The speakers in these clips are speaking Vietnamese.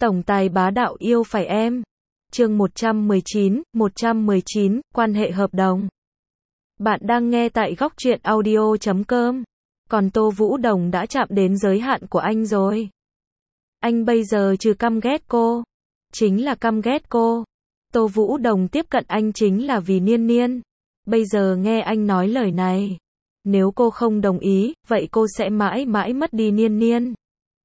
Tổng tài bá đạo yêu phải em. Chương 119, quan hệ hợp đồng. Bạn đang nghe tại Góc Truyện Audio.com. Còn Tô Vũ Đồng đã chạm đến giới hạn của anh rồi. Anh bây giờ trừ căm ghét cô, chính là căm ghét cô. Tô Vũ Đồng tiếp cận anh chính là vì Niên Niên. Bây giờ nghe anh nói lời này, nếu cô không đồng ý, vậy cô sẽ mãi mãi mất đi Niên Niên.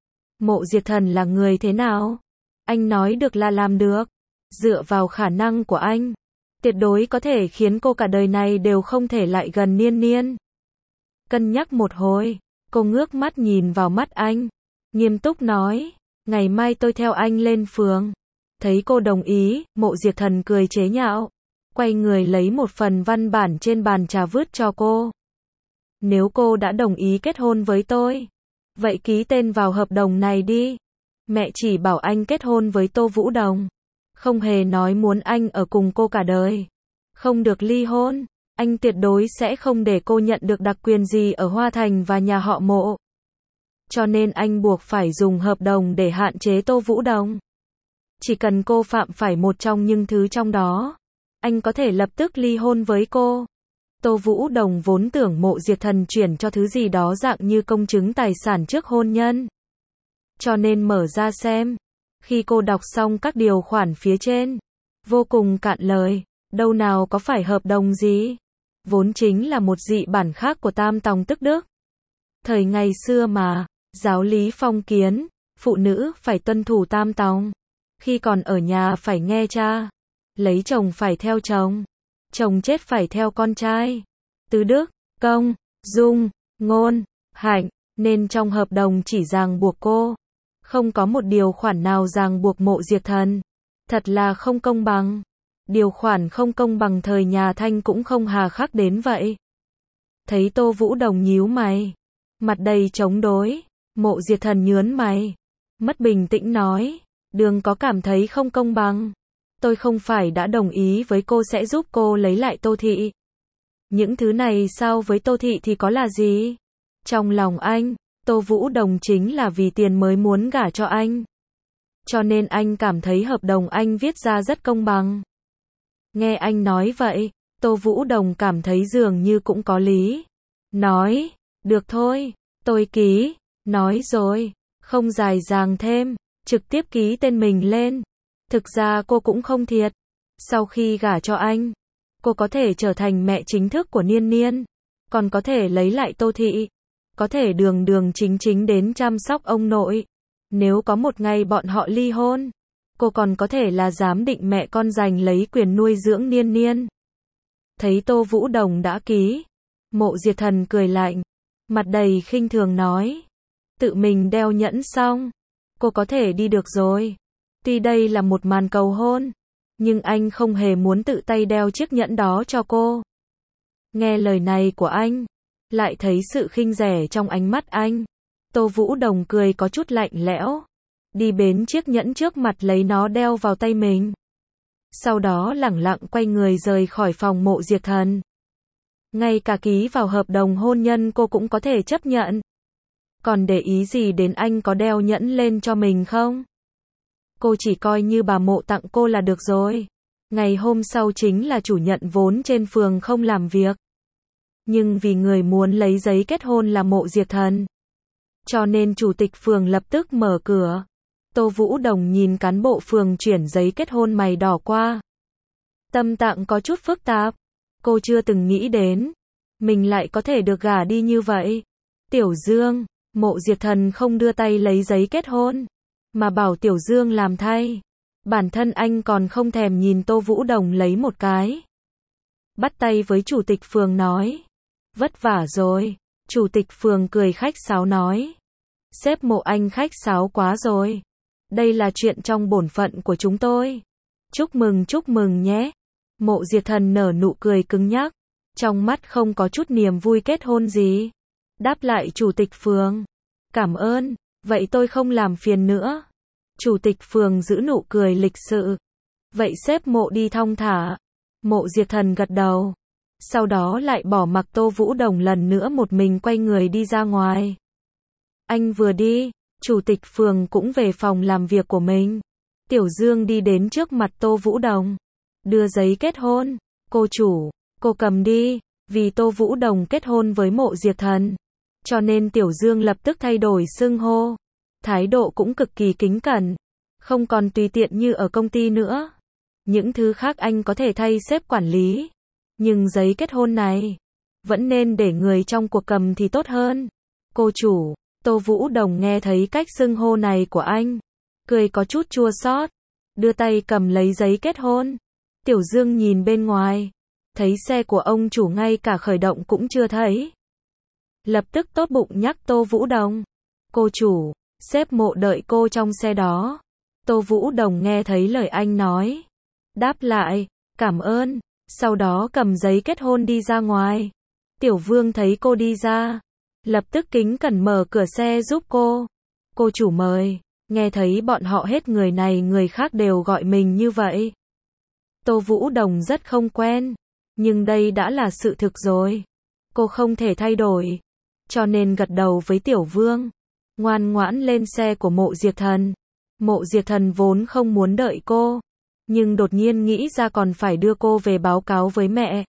Mộ Diệt Thần là người thế nào? Anh nói được là làm được. Dựa vào khả năng của anh, tuyệt đối có thể khiến cô cả đời này đều không thể lại gần Niên Niên. Cân nhắc một hồi, cô ngước mắt nhìn vào mắt anh, nghiêm túc nói, ngày mai tôi theo anh lên phường. Thấy cô đồng ý, Mộ Diệt Thần cười chế nhạo, quay người lấy một phần văn bản trên bàn trà vứt cho cô. Nếu cô đã đồng ý kết hôn với tôi, vậy ký tên vào hợp đồng này đi. Mẹ chỉ bảo anh kết hôn với Tô Vũ Đồng, không hề nói muốn anh ở cùng cô cả đời. Không được ly hôn, anh tuyệt đối sẽ không để cô nhận được đặc quyền gì ở Hoa Thành và nhà họ Mộ. Cho nên anh buộc phải dùng hợp đồng để hạn chế Tô Vũ Đồng. Chỉ cần cô phạm phải một trong những thứ trong đó, anh có thể lập tức ly hôn với cô. Tô Vũ Đồng vốn tưởng Mộ Diệt Thần chuyển cho thứ gì đó dạng như công chứng tài sản trước hôn nhân. Cho nên mở ra xem. Khi cô đọc xong các điều khoản phía trên, vô cùng cạn lời, đâu nào có phải hợp đồng gì. Vốn chính là một dị bản khác của Tam Tòng Tức Đức. Thời ngày xưa mà, giáo lý phong kiến, phụ nữ phải tuân thủ Tam Tòng. Khi còn ở nhà phải nghe cha, lấy chồng phải theo chồng, chồng chết phải theo con trai. Tứ đức, công, dung, ngôn, hạnh, nên trong hợp đồng chỉ ràng buộc cô. Không có một điều khoản nào ràng buộc Mộ Diệt Thần. Thật là không công bằng. Điều khoản không công bằng thời nhà Thanh cũng không hà khắc đến vậy. Thấy Tô Vũ Đồng nhíu mày, mặt đầy chống đối, Mộ Diệt Thần nhướng mày, mất bình tĩnh nói, đừng có cảm thấy không công bằng. Tôi không phải đã đồng ý với cô sẽ giúp cô lấy lại Tô Thị. Những thứ này sao với Tô Thị thì có là gì? Trong lòng anh, Tô Vũ Đồng chính là vì tiền mới muốn gả cho anh. Cho nên anh cảm thấy hợp đồng anh viết ra rất công bằng. Nghe anh nói vậy, Tô Vũ Đồng cảm thấy dường như cũng có lý. Nói, được thôi, tôi ký. Nói rồi, không dài dàng thêm, trực tiếp ký tên mình lên. Thực ra cô cũng không thiệt. Sau khi gả cho anh, cô có thể trở thành mẹ chính thức của Niên Niên, còn có thể lấy lại Tô Thị. Có thể đường đường chính chính đến chăm sóc ông nội. Nếu có một ngày bọn họ ly hôn, cô còn có thể là giám định mẹ con giành lấy quyền nuôi dưỡng Niên Niên. Thấy Tô Vũ Đồng đã ký, Mộ Diệt Thần cười lạnh, mặt đầy khinh thường nói, tự mình đeo nhẫn xong, cô có thể đi được rồi. Tuy đây là một màn cầu hôn, nhưng anh không hề muốn tự tay đeo chiếc nhẫn đó cho cô. Nghe lời này của anh, lại thấy sự khinh rẻ trong ánh mắt anh. Tô Vũ Đồng cười có chút lạnh lẽo, đi bến chiếc nhẫn trước mặt lấy nó đeo vào tay mình. Sau đó lẳng lặng quay người rời khỏi phòng Mộ Diệt Thần. Ngay cả ký vào hợp đồng hôn nhân cô cũng có thể chấp nhận. Còn để ý gì đến anh có đeo nhẫn lên cho mình không? Cô chỉ coi như bà Mộ tặng cô là được rồi. Ngày hôm sau chính là chủ nhận vốn trên phường không làm việc. Nhưng vì người muốn lấy giấy kết hôn là Mộ Diệt Thần, cho nên chủ tịch phường lập tức mở cửa. Tô Vũ Đồng nhìn cán bộ phường chuyển giấy kết hôn mày đỏ qua. Tâm trạng có chút phức tạp. Cô chưa từng nghĩ đến mình lại có thể được gả đi như vậy. Tiểu Dương, Mộ Diệt Thần không đưa tay lấy giấy kết hôn, mà bảo Tiểu Dương làm thay. Bản thân anh còn không thèm nhìn Tô Vũ Đồng lấy một cái. Bắt tay với chủ tịch phường nói, vất vả rồi. Chủ tịch phường cười khách sáo nói, sếp Mộ anh khách sáo quá rồi. Đây là chuyện trong bổn phận của chúng tôi. Chúc mừng nhé. Mộ Diệt Thần nở nụ cười cứng nhắc, trong mắt không có chút niềm vui kết hôn gì. Đáp lại chủ tịch phường, cảm ơn, vậy tôi không làm phiền nữa. Chủ tịch phường giữ nụ cười lịch sự, vậy sếp Mộ đi thong thả. Mộ Diệt Thần gật đầu. Sau đó lại bỏ mặc Tô Vũ Đồng lần nữa một mình quay người đi ra ngoài. Anh vừa đi, chủ tịch phường cũng về phòng làm việc của mình. Tiểu Dương đi đến trước mặt Tô Vũ Đồng, đưa giấy kết hôn. Cô chủ, cô cầm đi, vì Tô Vũ Đồng kết hôn với Mộ Diệt Thần. Cho nên Tiểu Dương lập tức thay đổi xưng hô. Thái độ cũng cực kỳ kính cẩn. Không còn tùy tiện như ở công ty nữa. Những thứ khác anh có thể thay sếp quản lý. Nhưng giấy kết hôn này, vẫn nên để người trong cuộc cầm thì tốt hơn. Cô chủ, Tô Vũ Đồng nghe thấy cách xưng hô này của anh. Cười có chút chua xót, đưa tay cầm lấy giấy kết hôn. Tiểu Dương nhìn bên ngoài, thấy xe của ông chủ ngay cả khởi động cũng chưa thấy. Lập tức tốt bụng nhắc Tô Vũ Đồng. Cô chủ, sếp Mộ đợi cô trong xe đó. Tô Vũ Đồng nghe thấy lời anh nói. Đáp lại, cảm ơn. Sau đó cầm giấy kết hôn đi ra ngoài. Tiểu Vương thấy cô đi ra, lập tức kính cẩn mở cửa xe giúp cô. Cô chủ mời. Nghe thấy bọn họ hết người này người khác đều gọi mình như vậy. Tô Vũ Đồng rất không quen. Nhưng đây đã là sự thực rồi. Cô không thể thay đổi. Cho nên gật đầu với Tiểu Vương. Ngoan ngoãn lên xe của Mộ Diệt Thần. Mộ Diệt Thần vốn không muốn đợi cô. Nhưng đột nhiên nghĩ ra còn phải đưa cô về báo cáo với mẹ.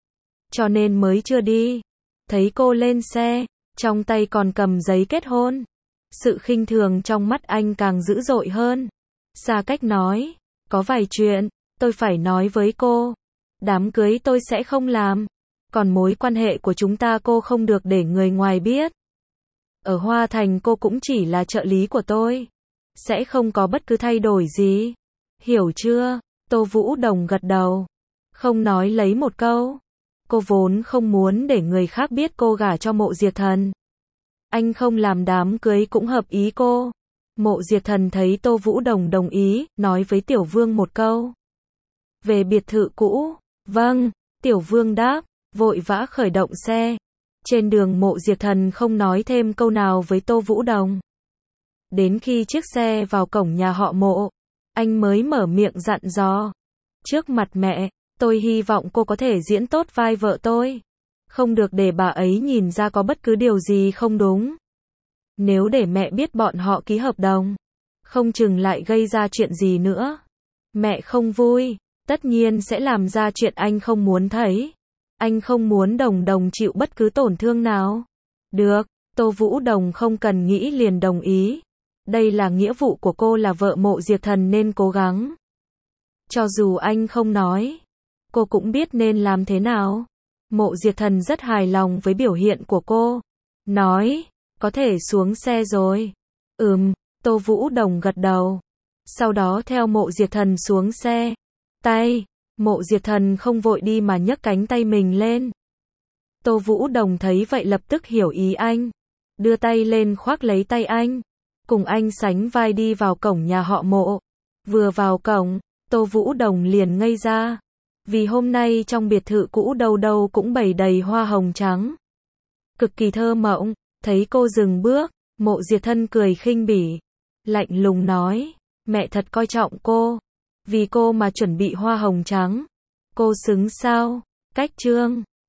Cho nên mới chưa đi. Thấy cô lên xe, trong tay còn cầm giấy kết hôn. Sự khinh thường trong mắt anh càng dữ dội hơn. Xa cách nói, có vài chuyện, tôi phải nói với cô. Đám cưới tôi sẽ không làm. Còn mối quan hệ của chúng ta cô không được để người ngoài biết. Ở Hoa Thành cô cũng chỉ là trợ lý của tôi. Sẽ không có bất cứ thay đổi gì. Hiểu chưa? Tô Vũ Đồng gật đầu. Không nói lấy một câu. Cô vốn không muốn để người khác biết cô gả cho Mộ Diệt Thần. Anh không làm đám cưới cũng hợp ý cô. Mộ Diệt Thần thấy Tô Vũ Đồng đồng ý, nói với Tiểu Vương một câu. Về biệt thự cũ. Vâng, Tiểu Vương đáp, vội vã khởi động xe. Trên đường Mộ Diệt Thần không nói thêm câu nào với Tô Vũ Đồng. Đến khi chiếc xe vào cổng nhà họ Mộ, anh mới mở miệng dặn dò. Trước mặt mẹ, tôi hy vọng cô có thể diễn tốt vai vợ tôi. Không được để bà ấy nhìn ra có bất cứ điều gì không đúng. Nếu để mẹ biết bọn họ ký hợp đồng, không chừng lại gây ra chuyện gì nữa. Mẹ không vui, tất nhiên sẽ làm ra chuyện anh không muốn thấy. Anh không muốn Đồng Đồng chịu bất cứ tổn thương nào. Được, Tô Vũ Đồng không cần nghĩ liền đồng ý. Đây là nghĩa vụ của cô là vợ Mộ Diệt Thần nên cố gắng. Cho dù anh không nói, cô cũng biết nên làm thế nào. Mộ Diệt Thần rất hài lòng với biểu hiện của cô. Nói, có thể xuống xe rồi. Tô Vũ Đồng gật đầu. Sau đó theo Mộ Diệt Thần xuống xe. Mộ Diệt Thần không vội đi mà nhấc cánh tay mình lên. Tô Vũ Đồng thấy vậy lập tức hiểu ý anh. Đưa tay lên khoác lấy tay anh. Cùng anh sánh vai đi vào cổng nhà họ Mộ. Vừa vào cổng, Tô Vũ Đồng liền ngây ra. Vì hôm nay trong biệt thự cũ đâu đâu cũng bày đầy hoa hồng trắng. Cực kỳ thơ mộng. Thấy cô dừng bước, Mộ Diệt Thần cười khinh bỉ. Lạnh lùng nói, mẹ thật coi trọng cô. Vì cô mà chuẩn bị hoa hồng trắng. Cô xứng sao? Cách Trương.